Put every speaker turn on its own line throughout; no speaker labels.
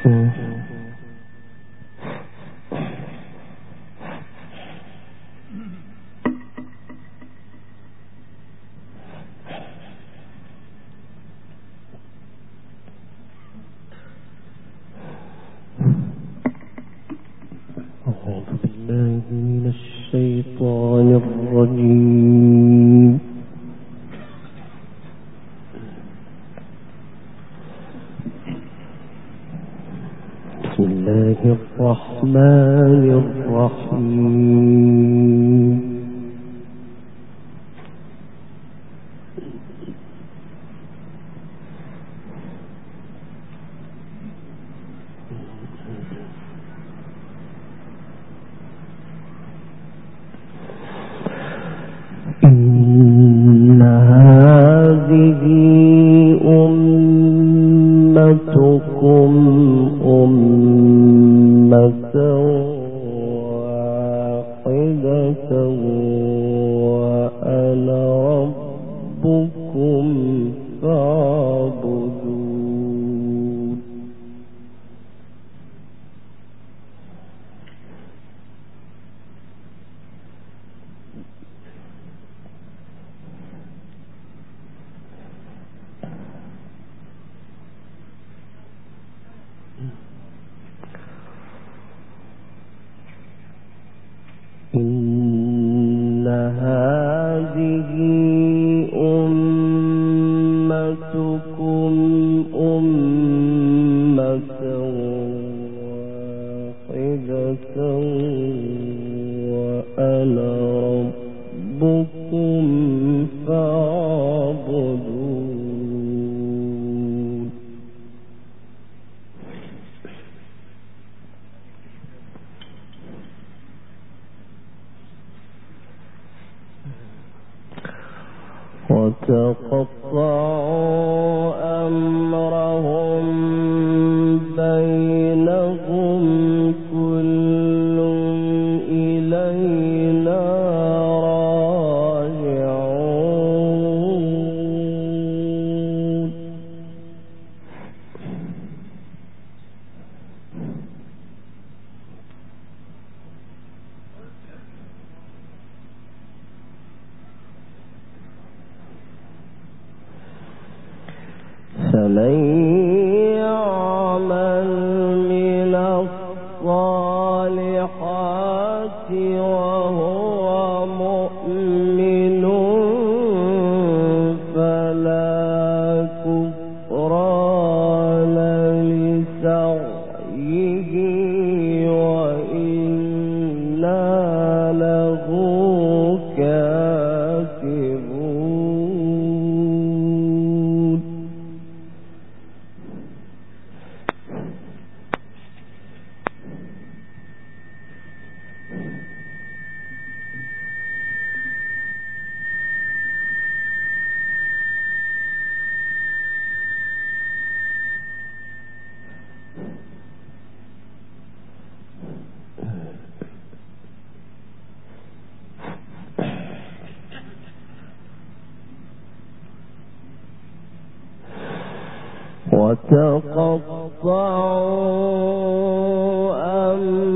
وتقطعوا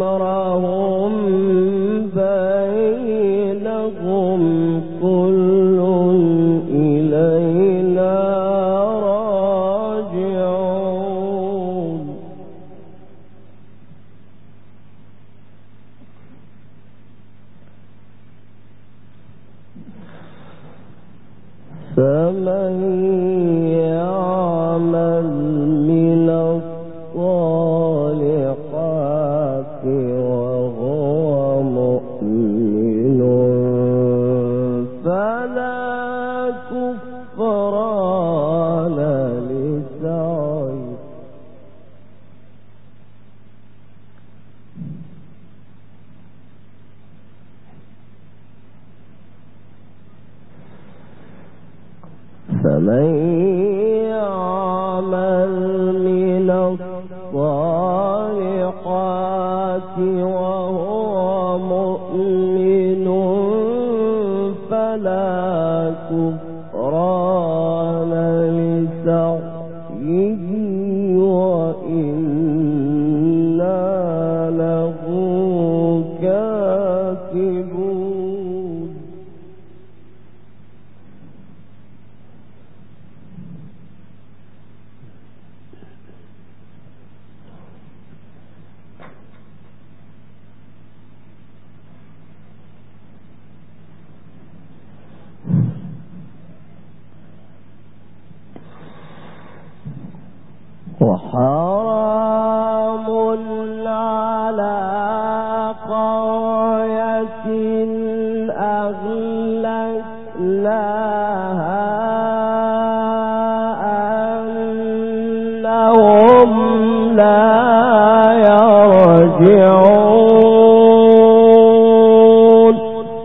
أمرهم بينهم كل إلينا راجعون فمن يعمل من الصالحات وهو مؤمن فلا كفران لسعيه فمن يعمل من الصالحات وهو مؤمن فلا كفران لسعيه وإنا وحرام على قرية أهلكناها أنهم لا يرجعون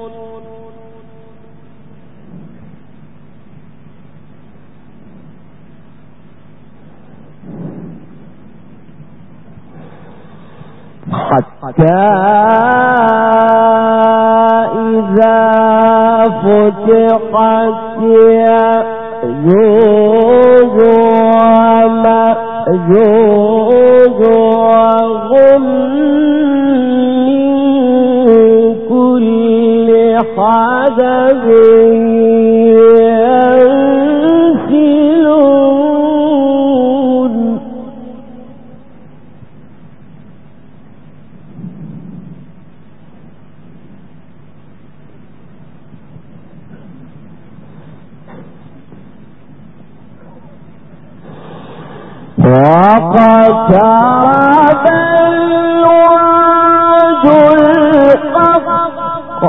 حتى إذا فتحت يأجوج ومأجوج وهم من كل حدب ينسلون واقترب الوعد الحق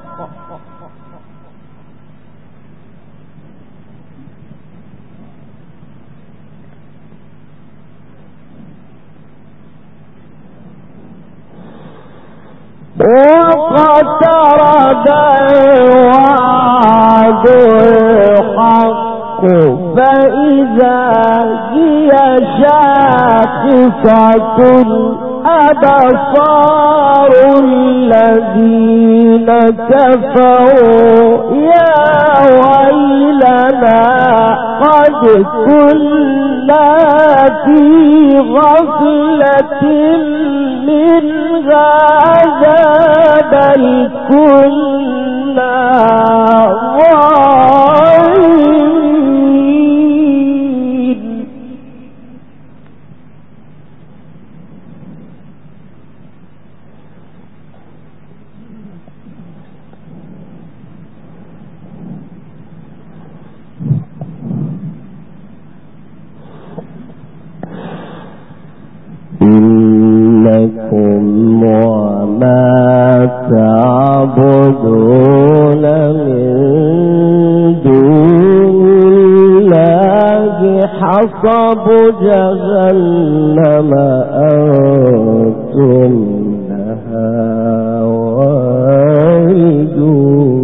فإذا هي شاخصة أبصار الذين كفروا يا ويلنا قد كنا في غفلة من هذا بل كنا ظالمين إنكم وما تعبدون من دون الله حصب جهنم أنتم لها واردون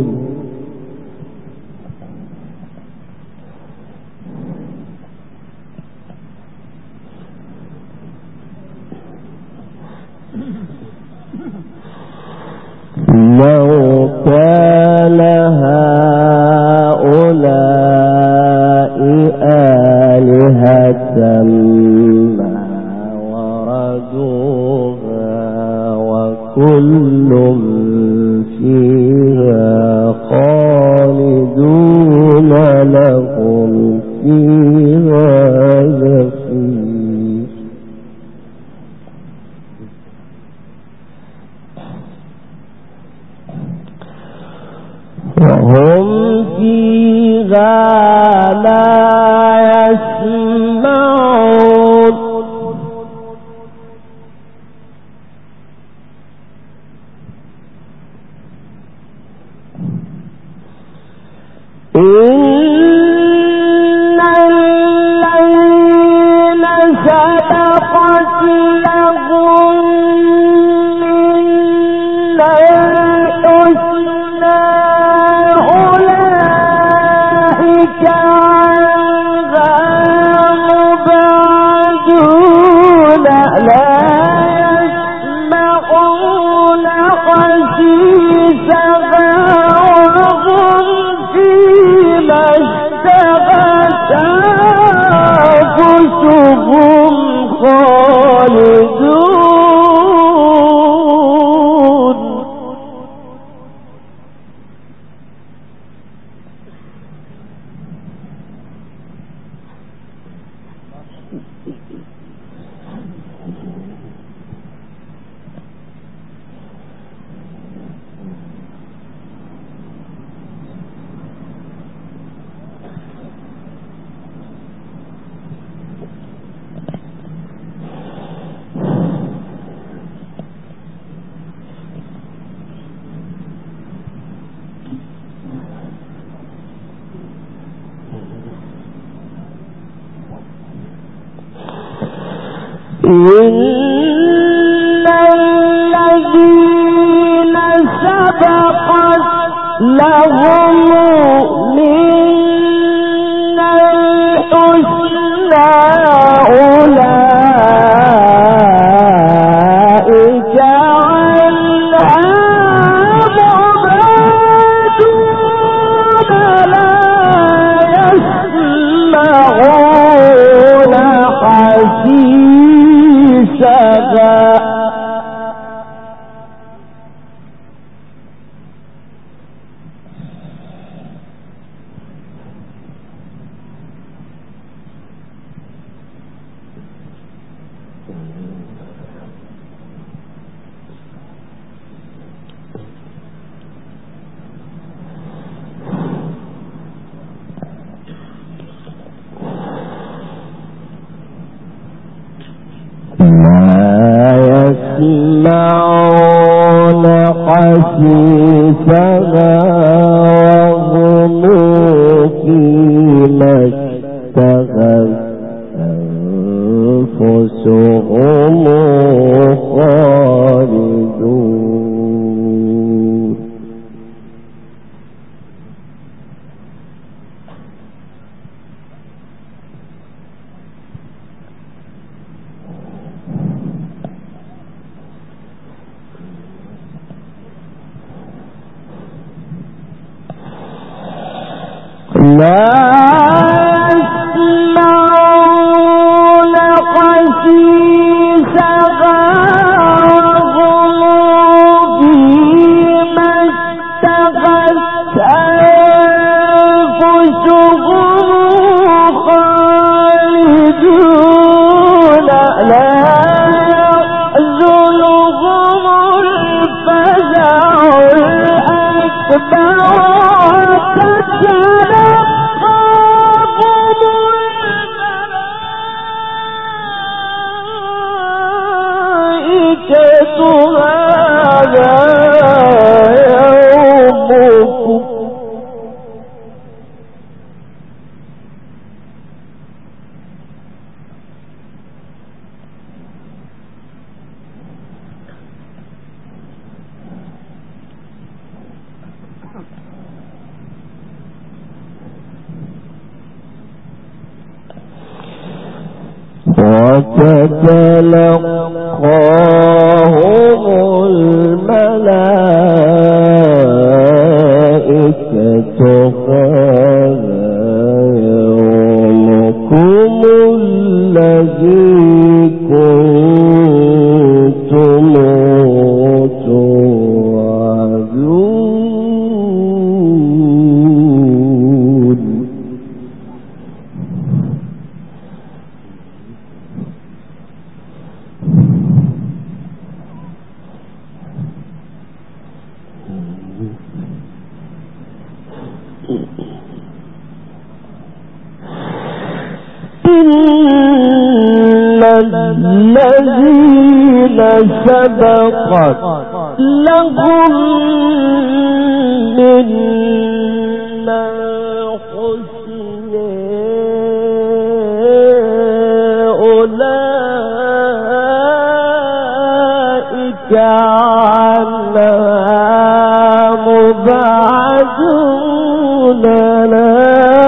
لو كان هؤلاء آلهة ما وردوها وكل فيها خالدون لهم فيها زفير وهم فيها لا يسمعون إن الذين سبقت لهم منا الحسنى أولئك عنها مبعدون لا يسمعون حسيسها وهم فيما اشتهت أنفسهم خالدون إن الذين سبقت لهم منا الحسنى أولئك عنها مبعدون لا يسمعون حسيسها يسمعون حسيسها وهم فيما اشتهت أنفسهم خالدون لا يسمعون حسيسها وهم فيما اشتهت أنفسهم خالدون لا يحزنهم الفزع الأكبر وتتلقاهم الملائكة هذا يومكم الذي كنتم توعدون إن الذين سبقت لهم منا الحسنى أولئك عنها مبعدون لا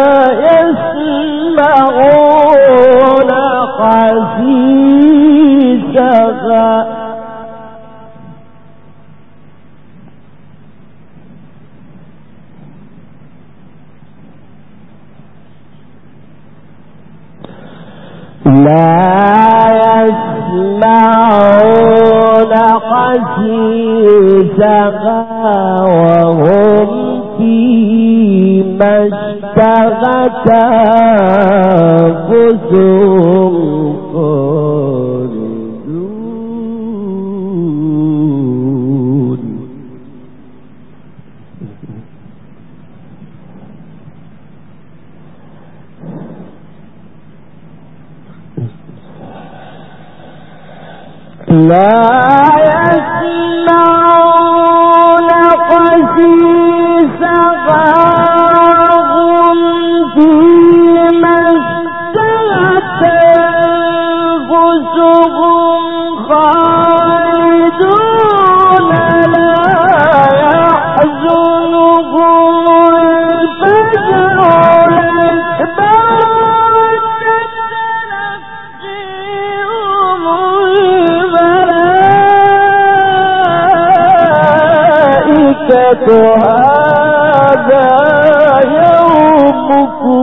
يسمعون حسيسها لا يسمعون حسيسها وهم فيما اشتهت أنفسهم خالدون لا يسمعون حسيسها وهم فيما اشتهت أنفسهم هذا يومكم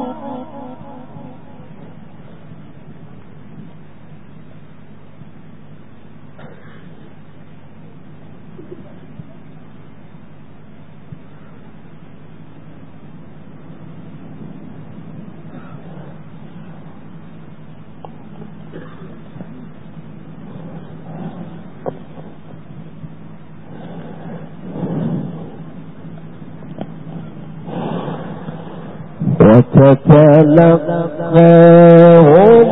وتتلقاهم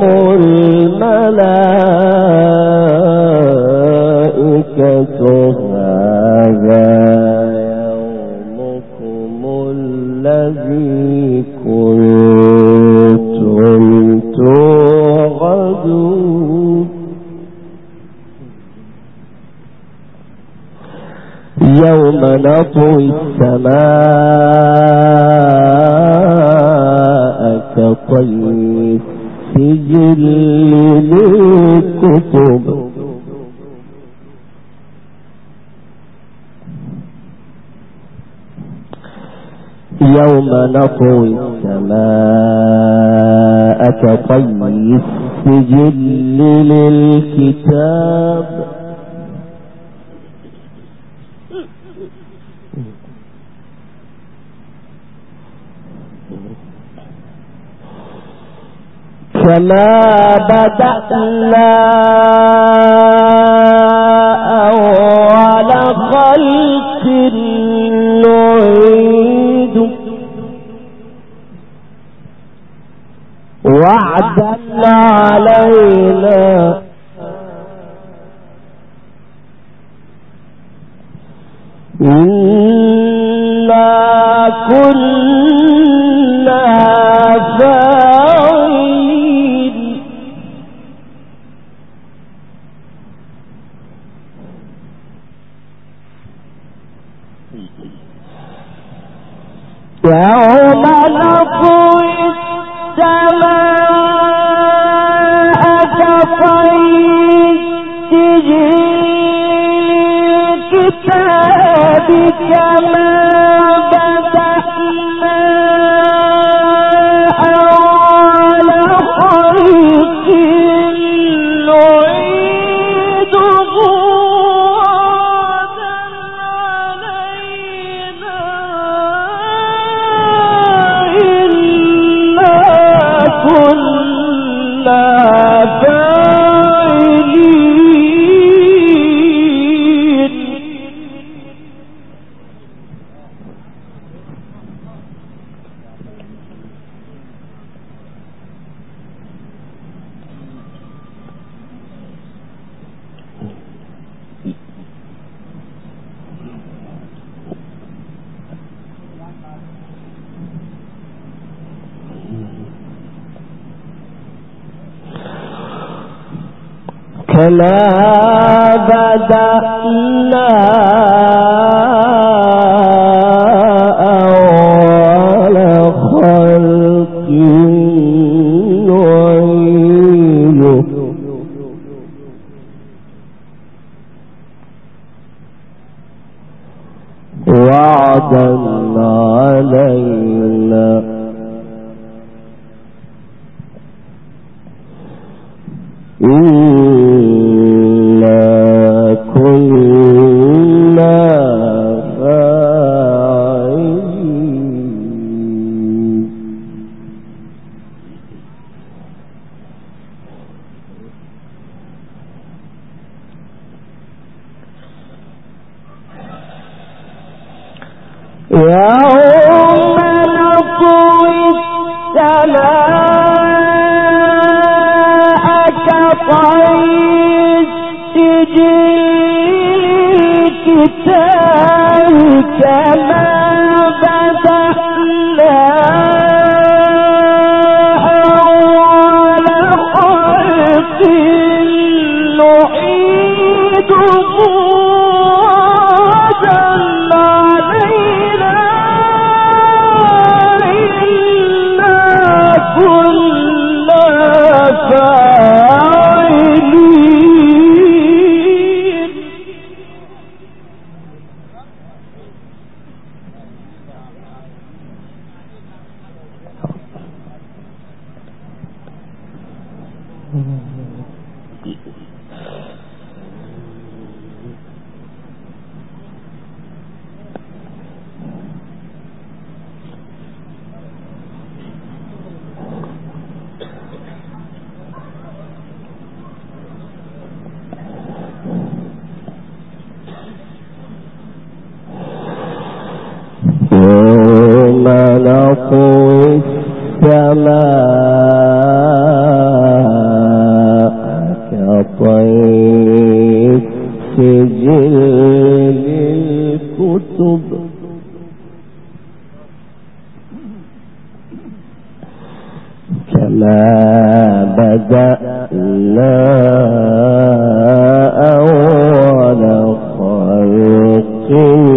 الملائكة هذا يومكم الذي كنتم توعدون يوم نطوي السماء كطي السجل للكتب يوم نطوي السماء كطي السجل للكتاب كما بدأنا أول خلق نعيد وعدا علينا إنا كنا فاعلين يوم نطوي السماء كطي السجل للكتاب كما بدأنا أول خلق نعيده وعدا علينا إنا كنا فاعلين كما بدأنا أول خلق نعيده وعدا علينا إنا كنا فاعلين يوم نطوي السماء كطي السجل للكتاب كما بدأنا أول خلق نعيده وعدا علينا إنا كنا فاعلين. يوم نطوي السماء كطي السجل للكتب كما بدأنا أول خلق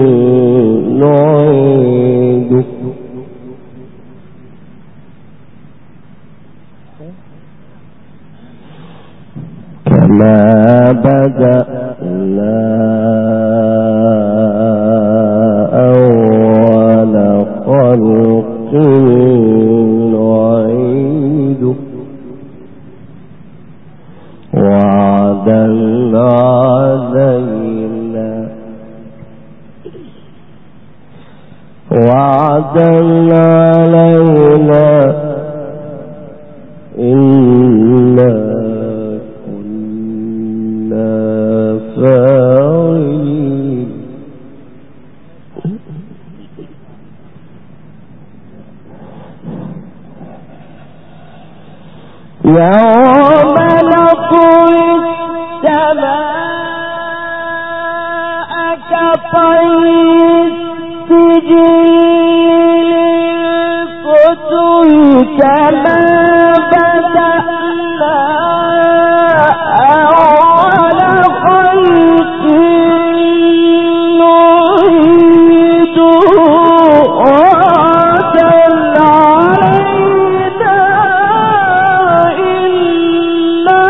نعيده كما بدأنا أول خلق نعيده وعدا علينا إنا كنا فاعلين يوم نطوي السماء كطي السجل للكتب كما بدأنا أول خلق نعيده وعدا علينا إنا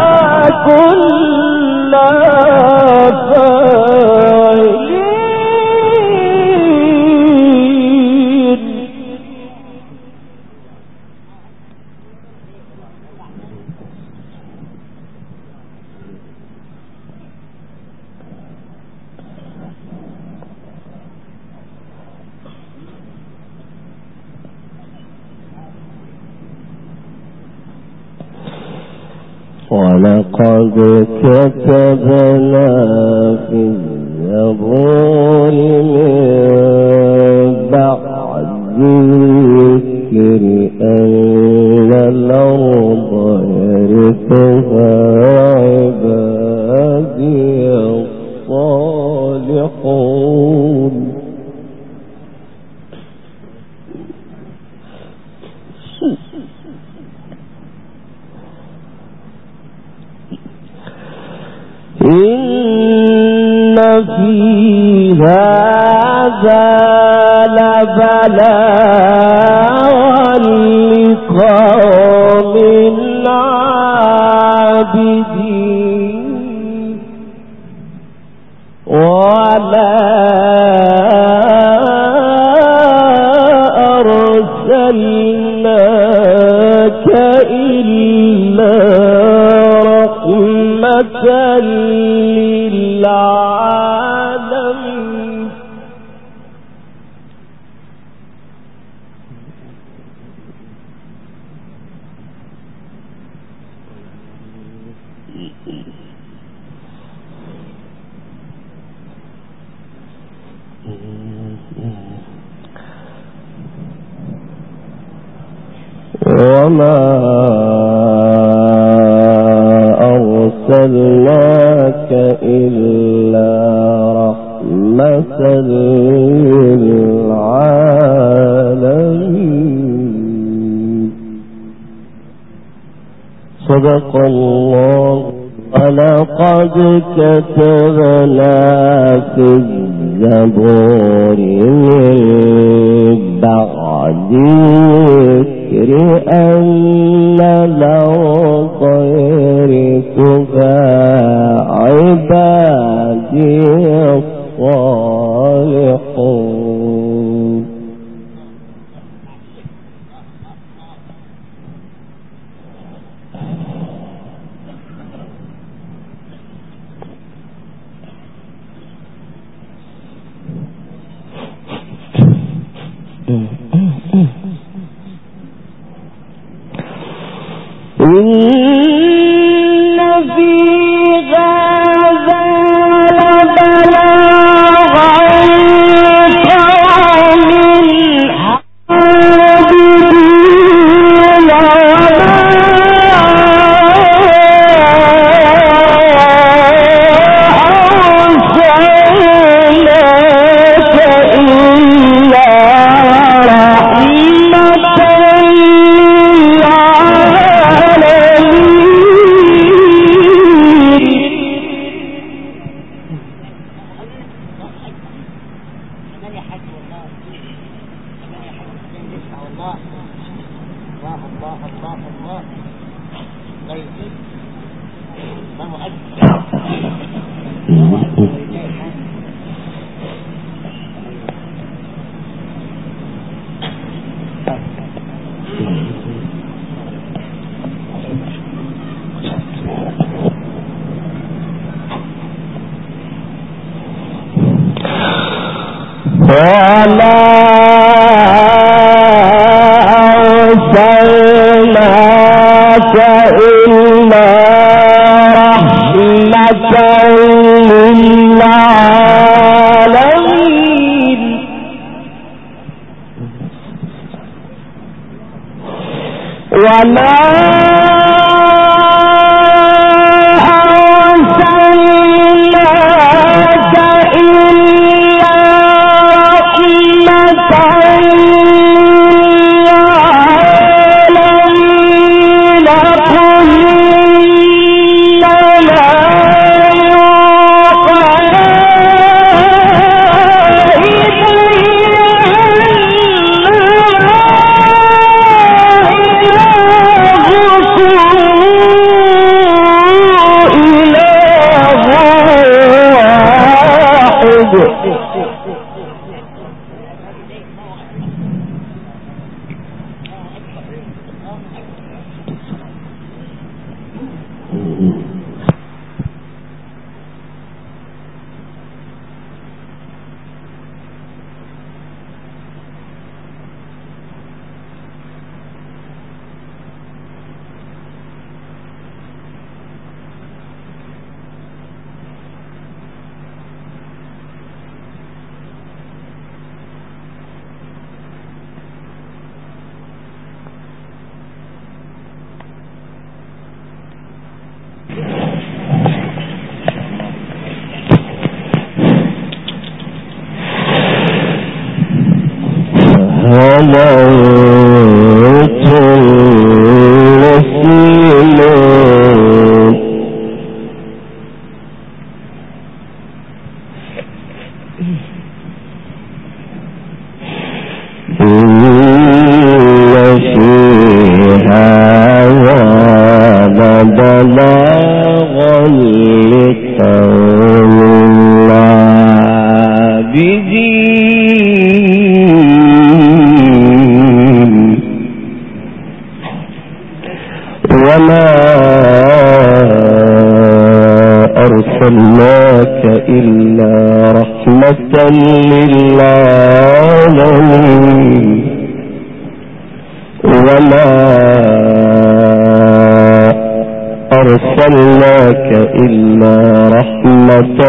كنا فاعلين ولقد كتبنا في الزبور من بعد الذكر أن الأرض يرثها عبادي الصالحون إن في هذا لبلاغا لقوم عابدين وما أرسلناك إلا رحمة للعالمين وما أرسلناك إلا رحمة للعالمين صدق الله. ولقد كتبنا في الزبور من بعد الذكر أن الأرض يرثها عبادي الصالحون أرسلناك إلا رحمة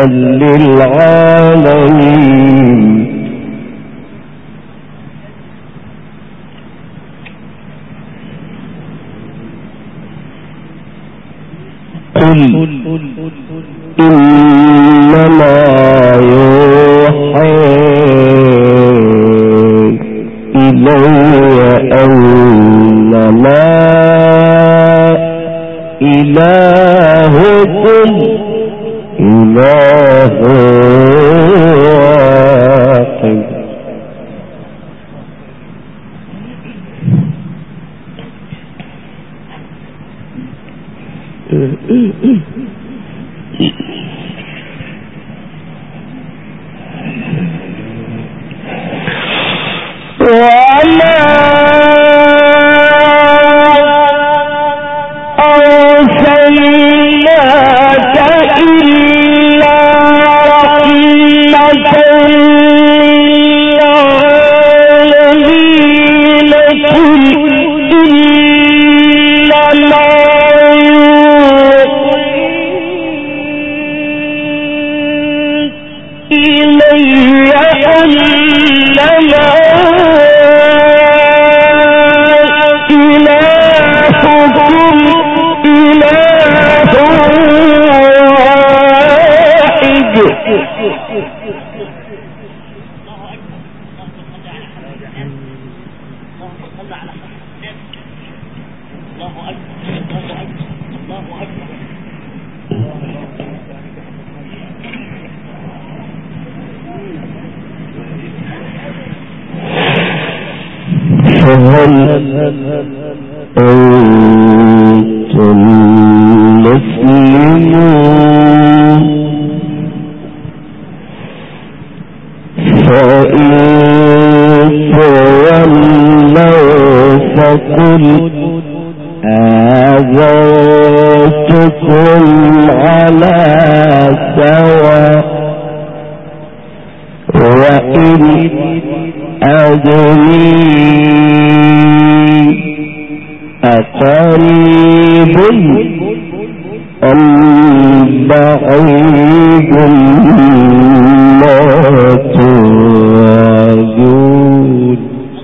للعالمين. قل إنما يوحى إلي أنما إلهكم إله واحد. Allah أنتم مسلمون فإن تولوا فقل آذنتكم على سواء وإن أدري أقريب أم بعيد ما توعدون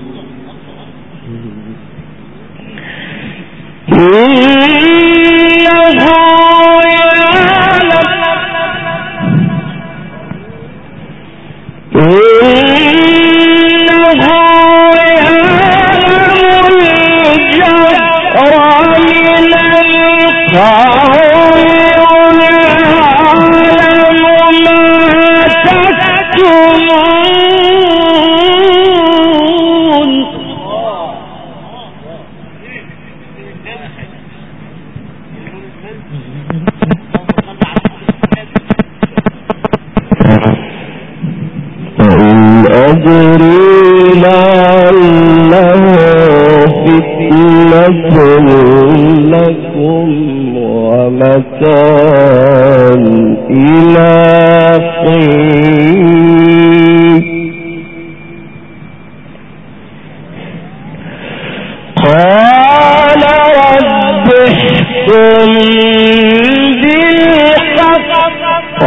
لكم ومتاع إلى حين قال رب احكم بالحق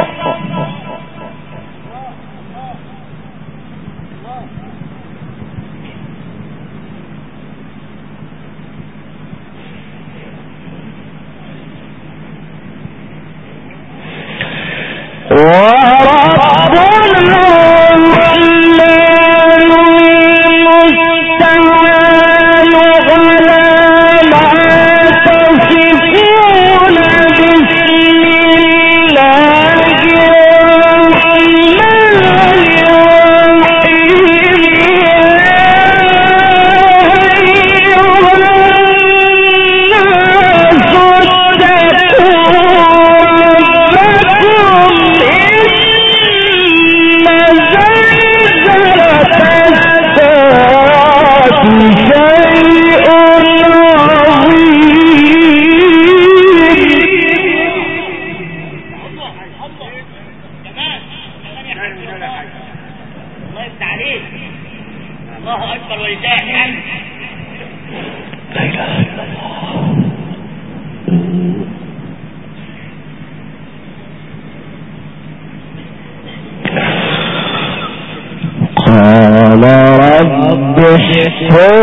قال رب احكم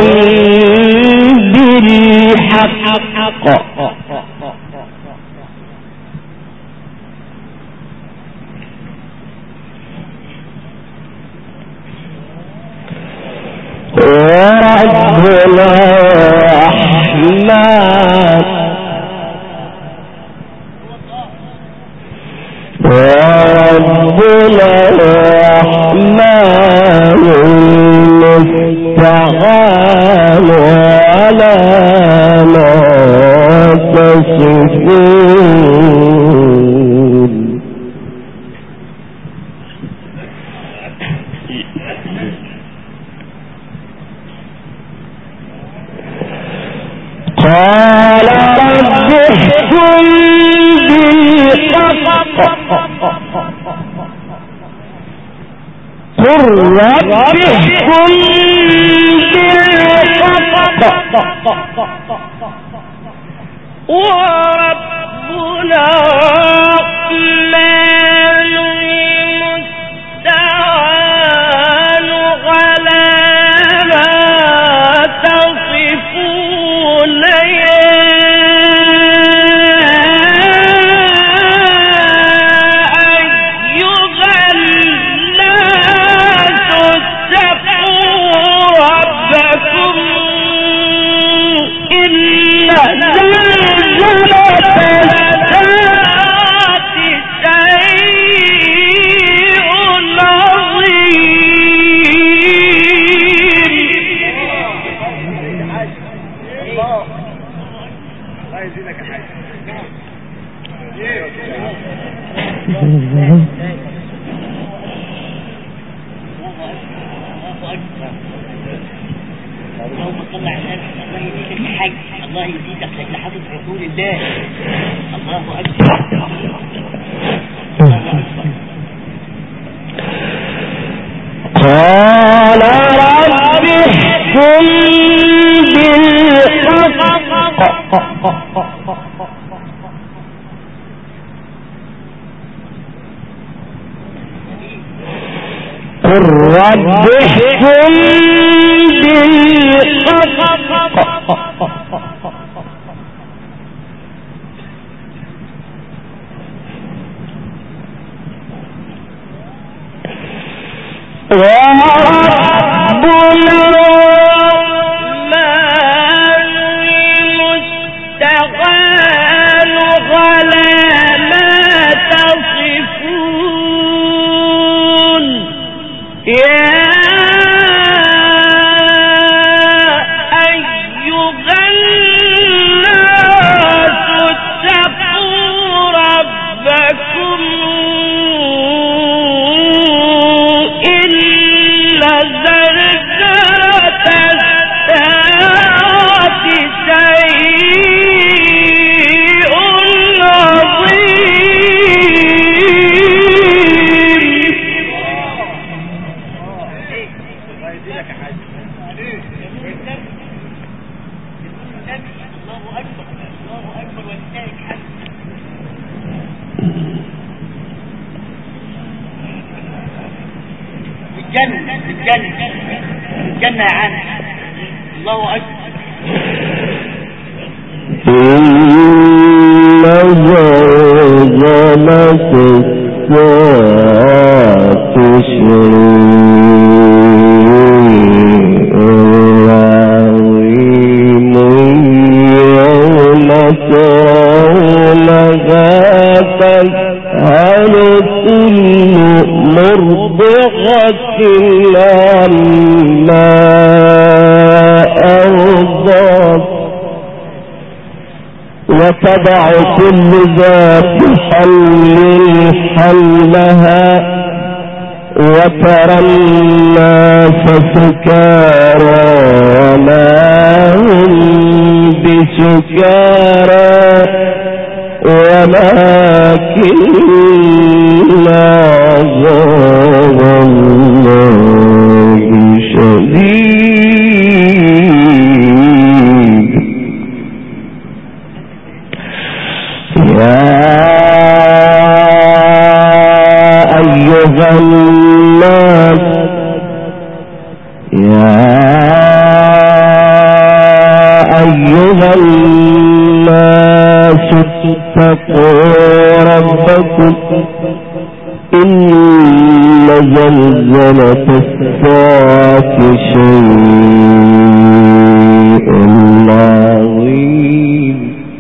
بالحق وربنا الرحمن وربنا الرحمن المستعان على ما تصفون قال رب احكم بالحق قل رب احكم بالحق وربنا الرحمن المستعان على ما تصفون لا
اللهم صل على النبي. الله يزيدك الحج، الله يزيدك لحضرة رسول الله. الله أكبر.
قال رب احكم بالحق قل رب احكم بالحق وربنا الرحمن المستعان على ما تصفون يا أيها الناس اتقوا ربكم إن زلزلة الساعة شيء
الجنة يا عم. الله أكبر.
إن زلزلة الساعة شيء عظيم يوم ترونها تذهل كل مرضعة عما أرضعت وتضع كل ذات حمل حملها وترى الناس سكارى وما هم بسكارى ولكن عذاب الله شديد. يا أيها الناس اتقوا ربكم إن زلزلة الساعة شيء عظيم.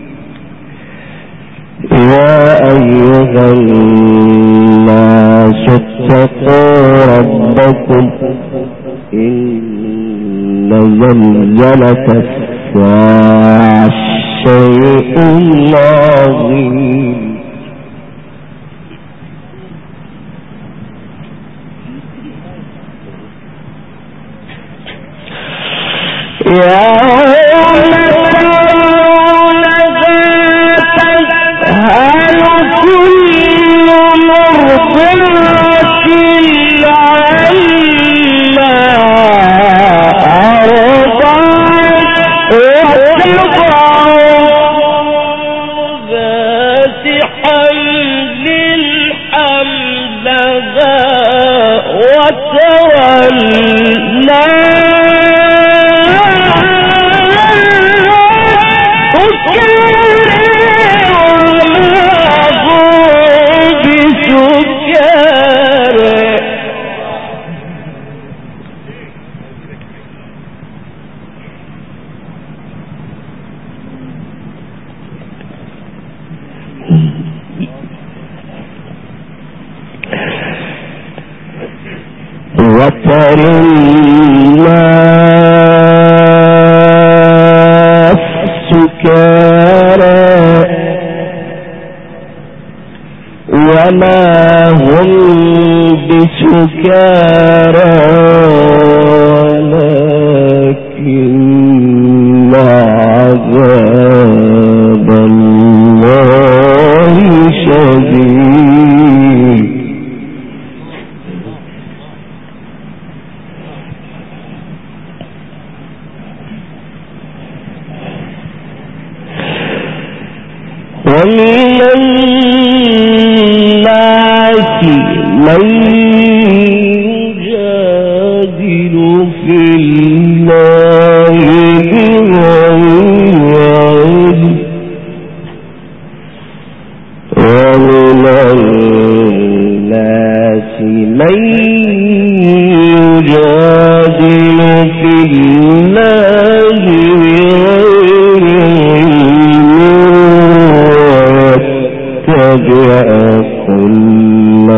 يا أيها الناس اتقوا ربكم إن زلزلة الساعة شيء عظيم. وترى الناس سكارى وما هم بسكارى ولكن عذاب الله شديد. ومن الناس من يجادل في الله بغير علم، ومن الناس من يجادل في الله كل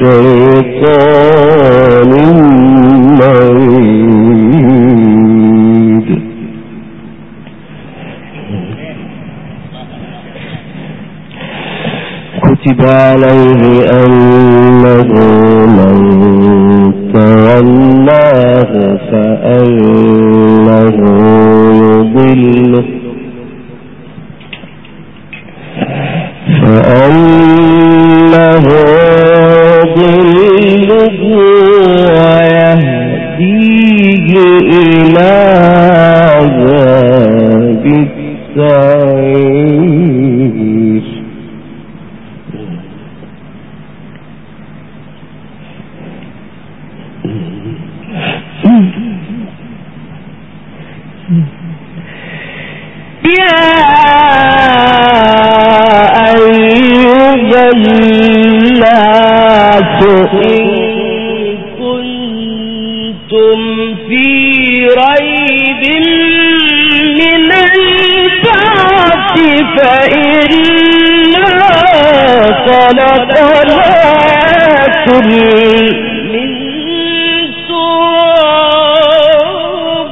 شيطان مريد. كتب عليه أنه من تولاه فأنه يضله ضله ويهديه إلى عذاب السعير. يا أيها الناس إن كنتم في ريب من البعث فإنا خلقناكم من تراب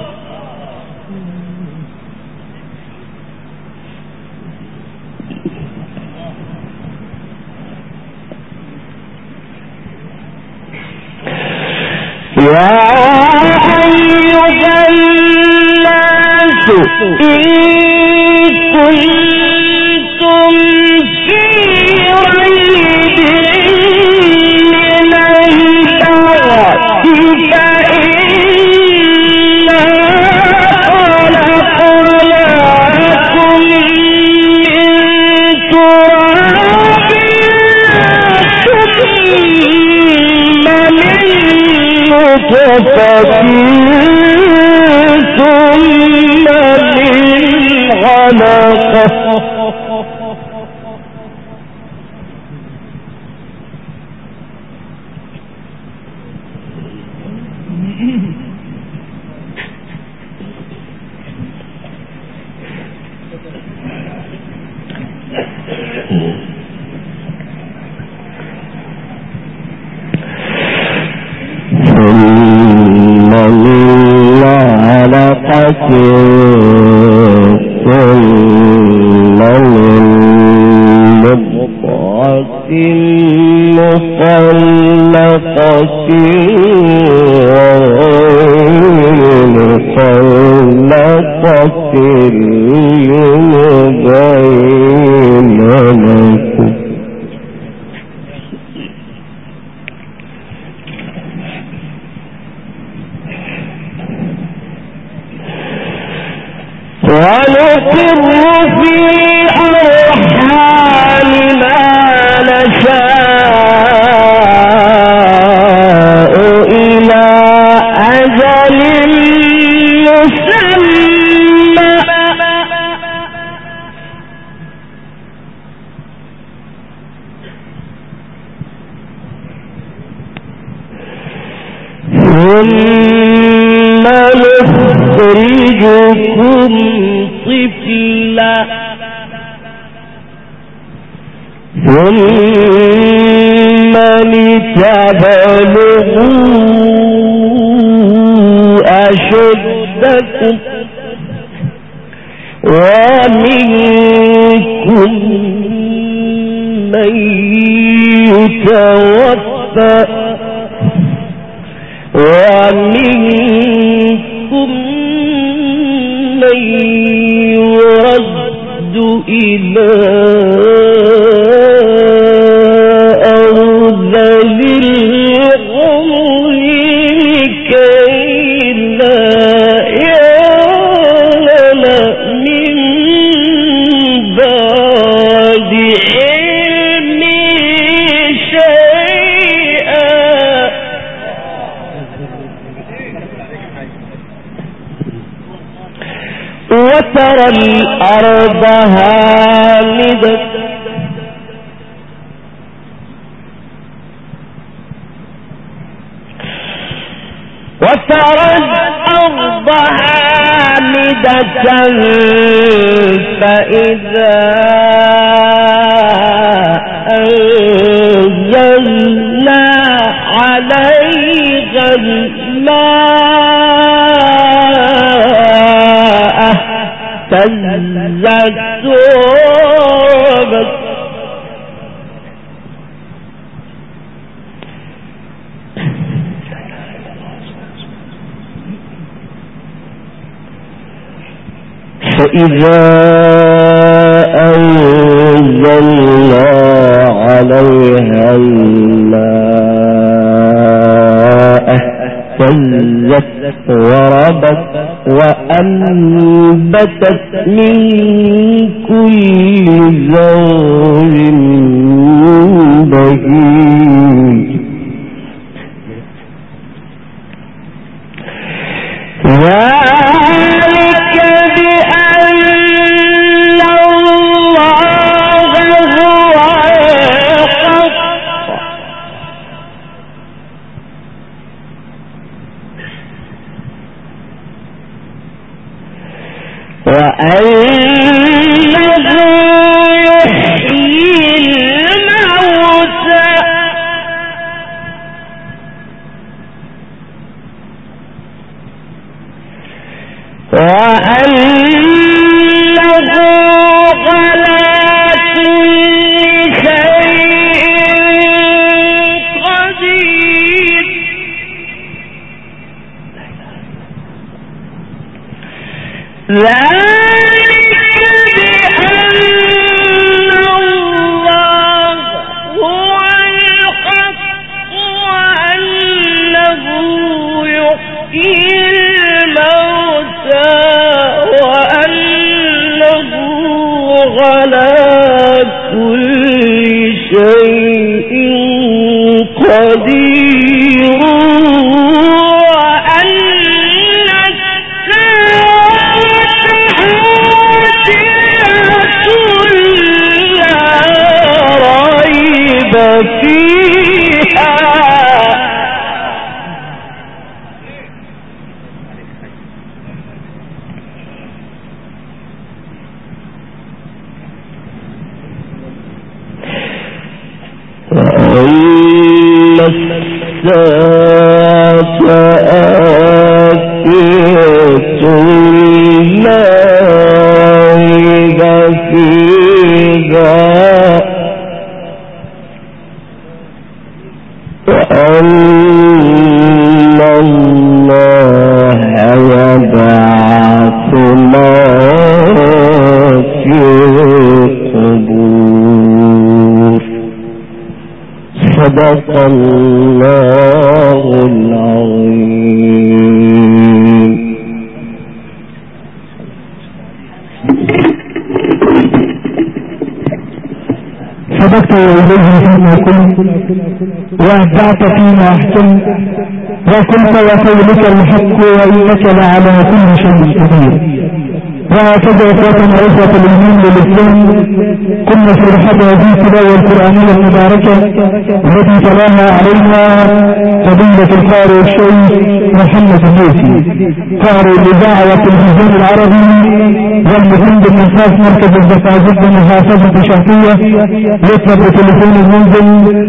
يا أيها الناس إن كنتم في ريب من البعث فإنا خلقناكم من تراب ثم من نطفة ثم من علقة ثم من علقة ثم من مضغة مخلقة وغير مخلقة لنبين لكم. ونقر في الأرحام ما نشاء إلى أجل مسمى ثم نخرجكم طفلا ثم لتبلغوا أشدكم ومنكم من يتوفى ومنكم من يرد إلى أرذل العمر كي لا يعلم من بعد علم شيئا وترى الأرض هامدة فإذا أنزلنا عليها الماء اهتزت وربت فإذا أنزلنا عليها الماء اهتزت وربت وأنبتت من كل زوج بهيج وأنه يحيي الموتى وأنه على كل شيء قدير صدق الله العظيم.
صدقت إليه فيما كنت وأبدعت فيما أحسنت وكنت وقولك الحق وإنك لعلى كل شيء قدير. وهكذا إخوتنا إخوة الإيمان للإسلام كنا في رحلة هذه التلاوة القرآنية المباركة التي تلاها علينا فضيلة القارئ الشيخ محمد النوسي قارئ الإذاعة والتلفزيون العربي والمهم بالنفاذ مركز الزكاة ضد محافظة شرقية يطلب بتليفون المنزل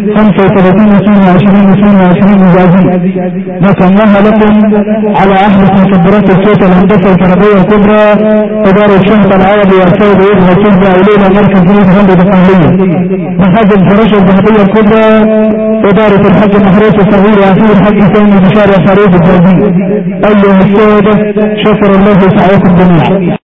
35 جازي. ذكرناها لكم على أحدث مخبرات الصوت الهندسة الفرعية الكبرى إدارة الشرطة العربي والسيد يبغى كبرى إلينا مركز ميت هندسة القهوية محافظ الفراشة الذهبية الكبرى إدارة الحج محروس الصغير وأخير الحج ثاني بشارع فريد الجازي. أيها السادة شكر الله سعيكم جميعا.